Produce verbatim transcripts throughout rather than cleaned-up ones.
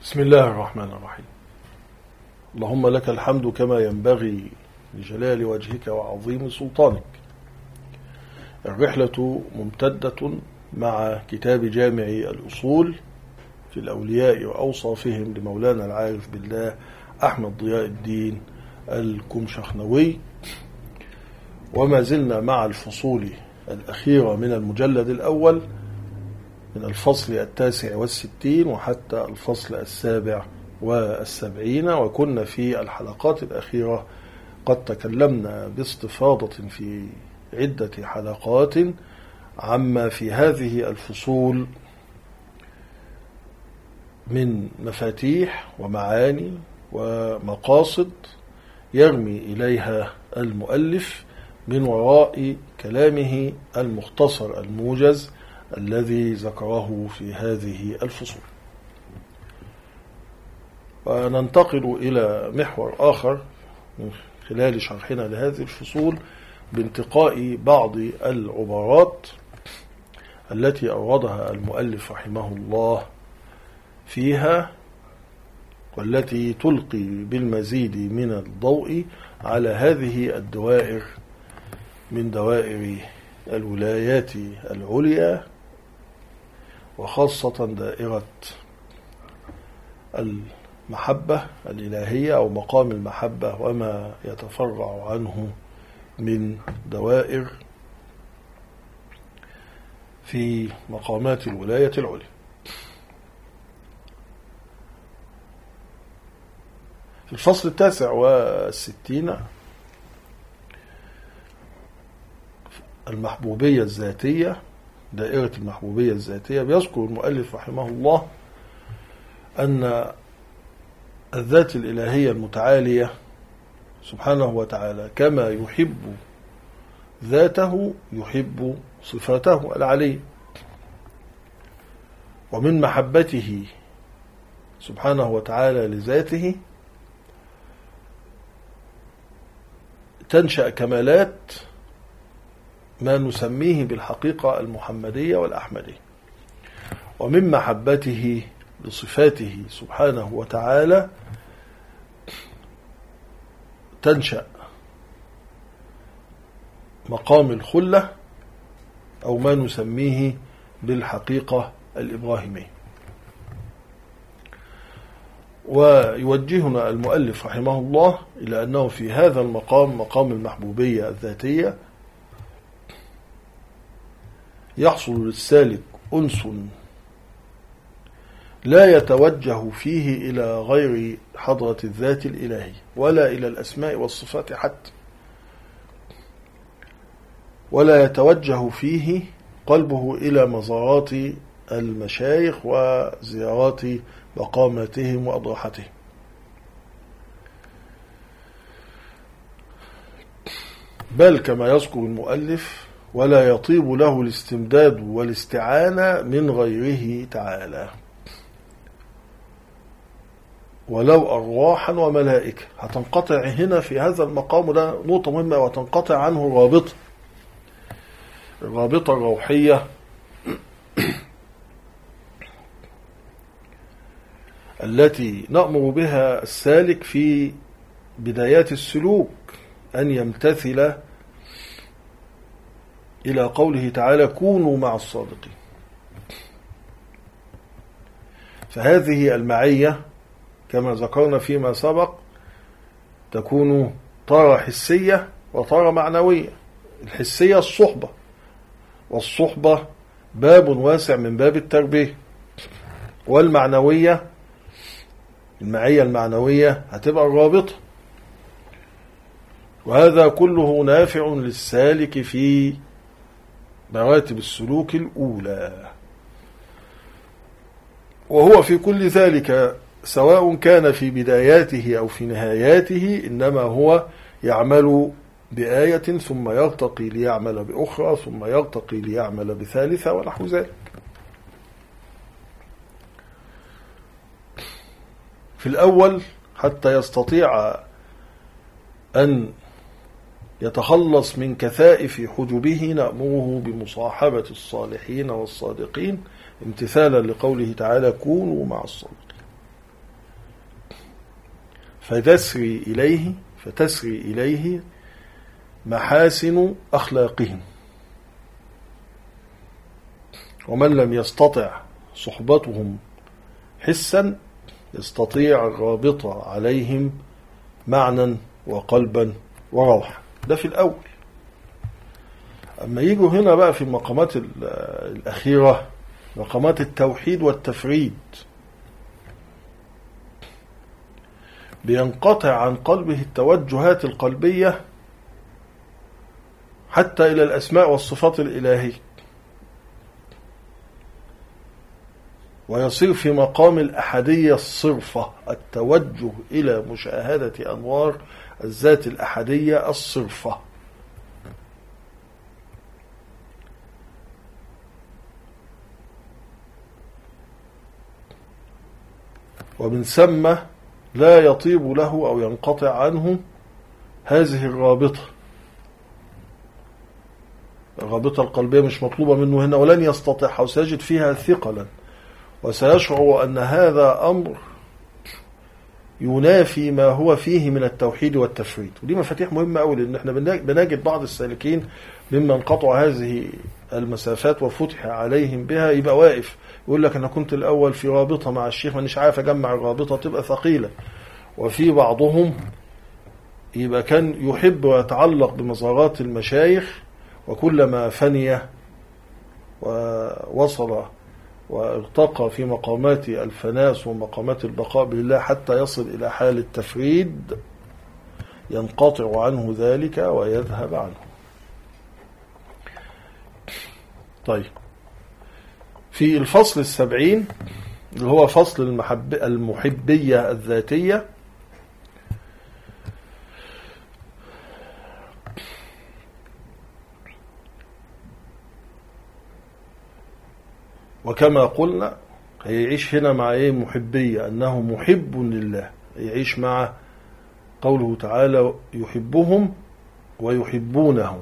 بسم الله الرحمن الرحيم. اللهم لك الحمد كما ينبغي لجلال وجهك وعظيم سلطانك. الرحلة ممتدة مع كتاب جامع الأصول في الأولياء وأوصافهم لمولانا العارف بالله أحمد ضياء الدين الكمشخنوي، وما زلنا مع الفصول الأخيرة من المجلد الأول من الفصل التاسع والستين وحتى الفصل السابع والسبعين، وكنا في الحلقات الأخيرة قد تكلمنا باستفاضة في عدة حلقات عما في هذه الفصول من مفاتيح ومعاني ومقاصد يرمي إليها المؤلف من وراء كلامه المختصر الموجز الذي ذكره في هذه الفصول. وننتقل إلى محور آخر من خلال شرحنا لهذه الفصول بانتقاء بعض العبارات التي أوردها المؤلف رحمه الله فيها، والتي تلقي بالمزيد من الضوء على هذه الدوائر من دوائر الولايات العليا، وخاصة دائرة المحبة الإلهية أو مقام المحبة وما يتفرع عنه من دوائر في مقامات الولاية العليا. في الفصل التاسع والستين المحبوبية الذاتية، دائرة المحبوبية الذاتية، بيذكر المؤلف رحمه الله أن الذات الإلهية المتعالية سبحانه وتعالى كما يحب ذاته يحب صفاته العلية، ومن محبته سبحانه وتعالى لذاته تنشأ كمالات ما نسميه بالحقيقة المحمدية والأحمدية، ومن محبته لصفاته سبحانه وتعالى تنشأ مقام الخلة أو ما نسميه بالحقيقة الإبراهيمية. ويوجهنا المؤلف رحمه الله إلى أنه في هذا المقام، مقام المحبوبية الذاتية، يحصل للسالك أنس لا يتوجه فيه إلى غير حضرة الذات الإلهية ولا إلى الأسماء والصفات حتى، ولا يتوجه فيه قلبه إلى مزارات المشايخ وزيارات مقاماتهم وأضراحتهم، بل كما يذكر المؤلف ولا يطيب له الاستمداد والاستعانة من غيره تعالى ولو أرواحا وملائكة. هتنقطع هنا في هذا المقام، ده نقطة مهمة، وتنقطع عنه الرابطة الرابطة الروحية التي نأمر بها السالك في بدايات السلوك، أن يمتثل إلى قوله تعالى كونوا مع الصادقين. فهذه المعية كما ذكرنا فيما سبق تكون طارة حسية وطارة معنوية. الحسية الصحبة، والصحبة باب واسع من باب التربية، والمعنوية المعية المعنوية هتبقى الرابطة، وهذا كله نافع للسالك في مراتب السلوك الأولى، وهو في كل ذلك سواء كان في بداياته أو في نهاياته إنما هو يعمل بآية ثم يرتقي ليعمل بأخرى ثم يرتقي ليعمل بثالثة ونحو ذلك. في الأول حتى يستطيع أن يتخلص من كثائف حجبه نأمره بمصاحبة الصالحين والصادقين امتثالا لقوله تعالى كونوا مع الصادقين. فتسري إليه فتسري إليه محاسن أخلاقهم. ومن لم يستطع صحبتهم حسا يستطيع الرابطة عليهم معنى وقلبا وروحا. ده في الأول. أما يجوا هنا بقى في المقامات الأخيرة، مقامات التوحيد والتفريد، بينقطع عن قلبه التوجهات القلبية حتى إلى الأسماء والصفات الإلهية، ويصير في مقام الأحدية الصرفة، التوجه إلى مشاهدة أنوار الذات الأحدية الصرفة. ومن ثم لا يطيب له أو ينقطع عنه هذه الرابطة. الرابطة القلبية مش مطلوبة منه هنا، ولن يستطيعها، وسيجد فيها ثقلا، وسيشعر أن هذا أمر ينافي ما هو فيه من التوحيد والتفريد. ودي مفاتيح مهمة أوي، لأن احنا بنجد بعض السالكين ممن قطعوا هذه المسافات وفتح عليهم بها يبقى واقف يقول لك أنا كنت الأول في رابطة مع الشيخ مانيش عارف أجمع الرابطة، تبقى ثقيلة. وفي بعضهم يبقى كان يحب ويتعلق بمزارات المشايخ، وكلما فني ووصل وارتقى في مقامات الفناس ومقامات البقاء بالله حتى يصل إلى حال التفريد ينقطع عنه ذلك ويذهب عنه. طيب، في الفصل السبعين اللي هو فصل المحب المحبية الذاتية، وكما قلنا هيعيش هنا مع ايه؟ محبية، أنه محب لله، يعيش مع قوله تعالى يحبهم ويحبونه.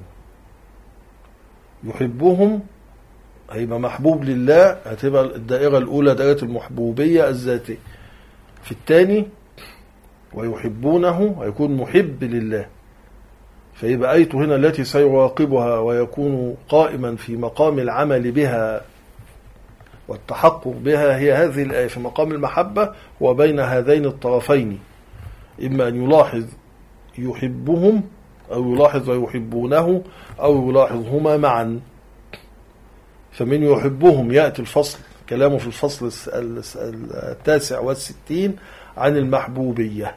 يحبهم هيبقى محبوب لله، هتبقى الدائرة الأولى دائرة المحبوبية الذاتية. في الثاني ويحبونه هيكون محب لله، فيبقى آيته هنا التي سيراقبها ويكون قائما في مقام العمل بها والتحقق بها هي هذه الآية في مقام المحبة، وبين هذين الطرفين إما أن يلاحظ يحبهم أو يلاحظ ويحبونه أو يلاحظهما معا. فمن يحبهم يأتي الفصل كلامه في الفصل التاسع والستين عن المحبوبية،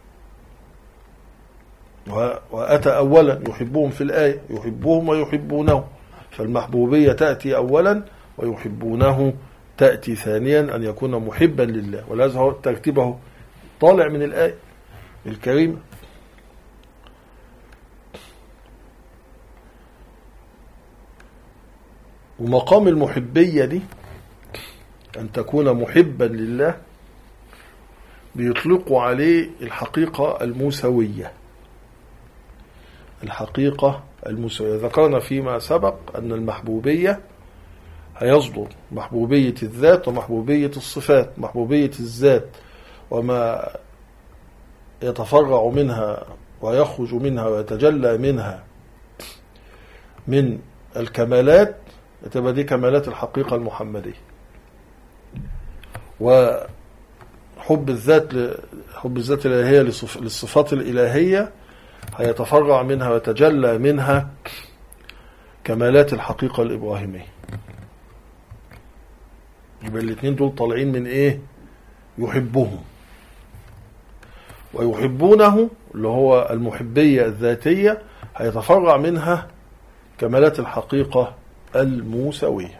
وأتى أولا يحبهم في الآية، يحبهم ويحبونه، فالمحبوبية تأتي أولا ويحبونه تأتي ثانيا، أن يكون محبا لله. ولهذا هو ترتيبه طالع من الآية الكريمة. ومقام المحبية دي أن تكون محبا لله بيطلقوا عليه الحقيقة الموسوية. الحقيقة الموسوية ذكرنا فيما سبق أن المحبوبية هيصدر محبوبية الذات ومحبوبية الصفات. محبوبية الذات وما يتفرع منها ويخرج منها ويتجلى منها من الكمالات تبقى دي كمالات الحقيقة المحمدية. وحب الذات حب الذات الإلهية للصفات الإلهية هيتفرع منها ويتجلى منها كمالات الحقيقة الإبراهيمية. يبقى الاثنين دول طالعين من ايه؟ يحبهم. ويحبونه اللي هو المحبية الذاتية هيتفرع منها كمالات الحقيقة الموسوية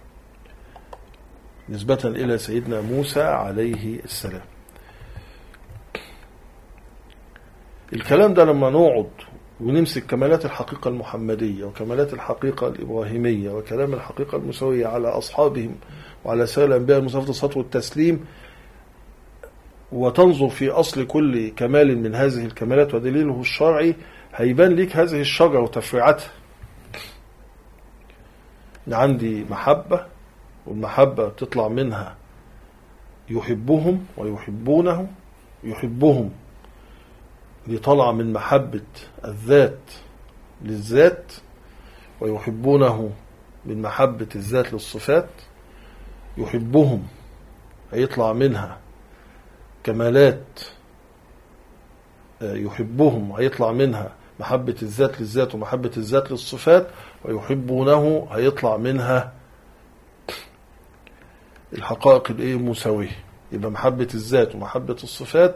نسبة إلى سيدنا موسى عليه السلام. الكلام ده لما نقعد ونمسك كمالات الحقيقة المحمدية وكمالات الحقيقة الإبراهيمية وكلام الحقيقة الموسوية على أصحابهم وعلى سائر الأنبياء المصطفى الصلاة والتسليم، وتنظر في أصل كل كمال من هذه الكمالات ودليله الشرعي، هيبان لك هذه الشجرة وتفريعاتها. عندي محبة، والمحبة تطلع منها يحبهم ويحبونه. يحبهم دي طالعة من محبة الذات للذات، ويحبونه من محبة الذات للصفات. يحبهم هيطلع منها كمالات، يحبهم هيطلع منها محبة الذات للذات ومحبة الذات للصفات، ويحبونه هيطلع منها الحقائق الايه المساوية. يبقى محبة الذات ومحبة الصفات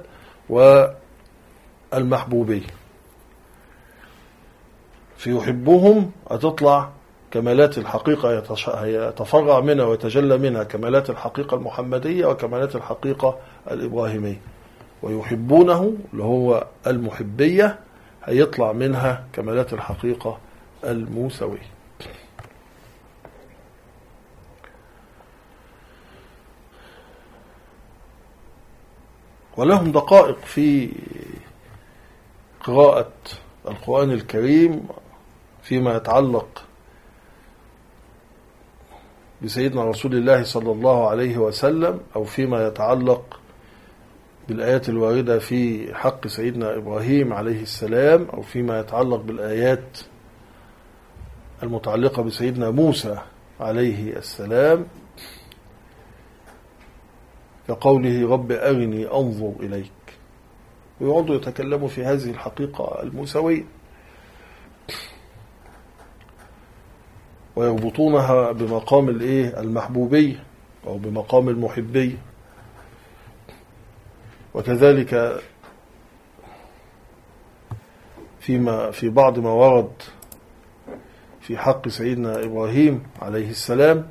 والمحبوبية. في يحبهم هتطلع كمالات الحقيقة يتفرع منها ويتجلى منها كمالات الحقيقة المحمدية وكمالات الحقيقة الإبراهيمية. ويحبونه اللي هو المحبية هيطلع منها كمالات الحقيقة الموسوية. ولهم دقائق في قراءة القرآن الكريم فيما يتعلق بسيدنا رسول الله صلى الله عليه وسلم، أو فيما يتعلق بالآيات الواردة في حق سيدنا إبراهيم عليه السلام، أو فيما يتعلق بالآيات المتعلقة بسيدنا موسى عليه السلام، كقوله رب أرني أنظر إليك. ويقعدوا يتكلموا في هذه الحقيقة الموسوية ويربطونها بمقام الايه المحبوبية أو بمقام المحبية. وكذلك فيما في بعض ما ورد في حق سيدنا إبراهيم عليه السلام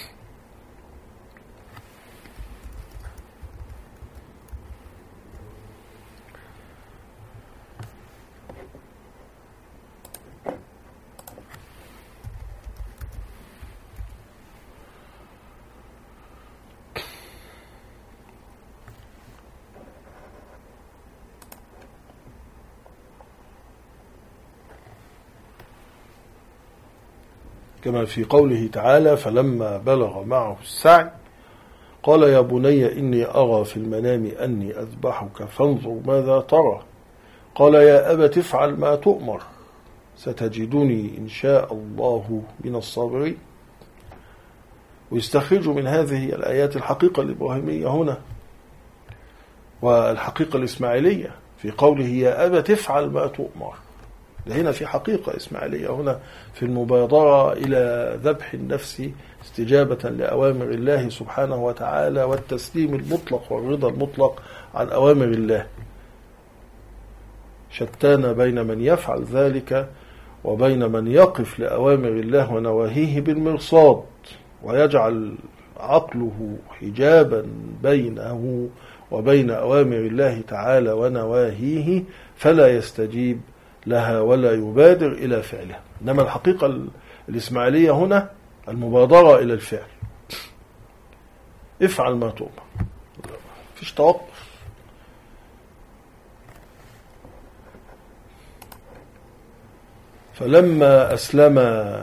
كما في قوله تعالى فلما بلغ معه السعي قال يا بني إني أرى في المنام أني أذبحك فانظر ماذا ترى قال يا أبت افعل ما تؤمر ستجدني إن شاء الله من الصابرين. ويستخرج من هذه الآيات الحقيقة الإبراهيمية هنا والحقيقة الإسماعيلية في قوله يا أبت افعل ما تؤمر. هنا في حقيقة إسماعيلية هنا في المبادرة إلى ذبح النفس استجابة لأوامر الله سبحانه وتعالى والتسليم المطلق والرضا المطلق عن أوامر الله. شتان بين من يفعل ذلك وبين من يقف لأوامر الله ونواهيه بالمرصاد ويجعل عقله حجابا بينه وبين أوامر الله تعالى ونواهيه فلا يستجيب لها ولا يبادر إلى فعلها. إنما الحقيقة الإسماعيلية هنا المبادرة إلى الفعل. افعل ما تؤمر، فيش توقف. فلما أسلم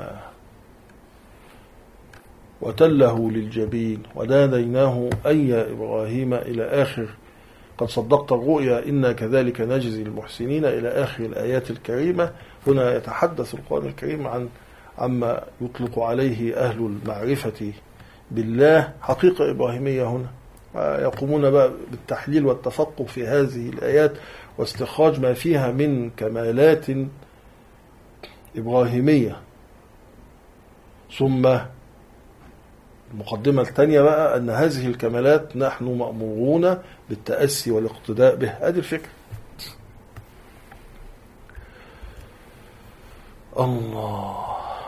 وتله للجبين وناديناه أي يا إبراهيم إلى آخر قد صدقت الرؤيا إنا كذلك نجزي المحسنين إلى آخر الآيات الكريمة. هنا يتحدث القرآن الكريم عن عما يطلق عليه أهل المعرفة بالله حقيقة إبراهيمية. هنا يقومون بقى بالتحليل والتفقه في هذه الآيات واستخراج ما فيها من كمالات إبراهيمية. ثم المقدمة الثانية بقى أن هذه الكمالات نحن مأمورون بالتأسي والاقتداء به. هذه الفكرة. الله.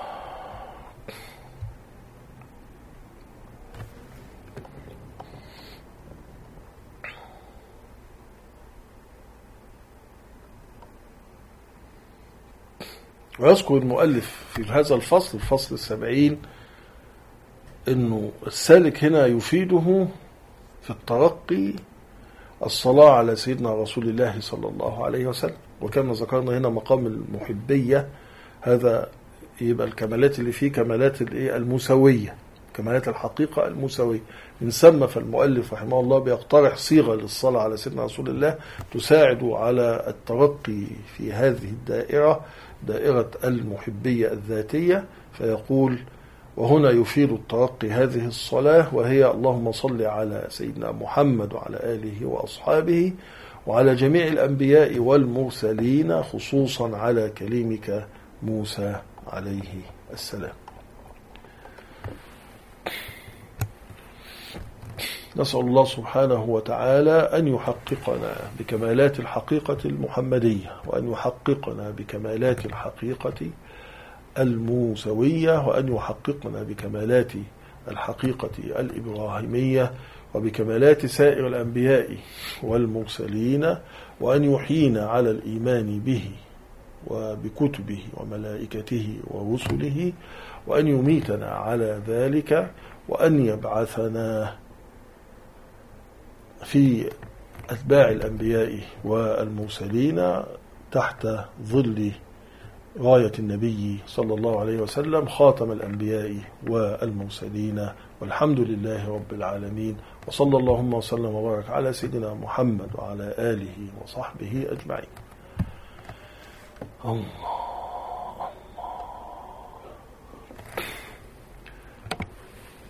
ويذكر المؤلف في هذا الفصل الفصل السبعين انه السالك هنا يفيده في الترقي الصلاة على سيدنا رسول الله صلى الله عليه وسلم. وكما ذكرنا هنا مقام المحبية، هذا يبقى الكمالات اللي فيه كمالات المساوية كمالات الحقيقة الموسوية. من ثم فالمؤلف رحمه الله بيقترح صيغة للصلاة على سيدنا رسول الله تساعد على الترقي في هذه الدائرة، دائرة المحبية الذاتية، فيقول: وهنا يفيد الترقي هذه الصلاة، وهي: اللهم صل على سيدنا محمد وعلى آله وأصحابه وعلى جميع الأنبياء والمرسلين، خصوصا على كليمك موسى عليه السلام. نسأل الله سبحانه وتعالى أن يحققنا بكمالات الحقيقة المحمدية، وأن يحققنا بكمالات الحقيقة الموسوية، وأن يحققنا بكمالات الحقيقة الإبراهيمية، وبكمالات سائر الأنبياء والمرسلين، وأن يحيينا على الإيمان به وبكتبه وملائكته ورسله، وأن يميتنا على ذلك، وأن يبعثنا في أتباع الأنبياء والمرسلين تحت ظل راية النبي صلى الله عليه وسلم خاتم الأنبياء والمرسلين، والحمد لله رب العالمين، وصلى اللهم وسلم وبارك على سيدنا محمد وعلى آله وصحبه أجمعين. الله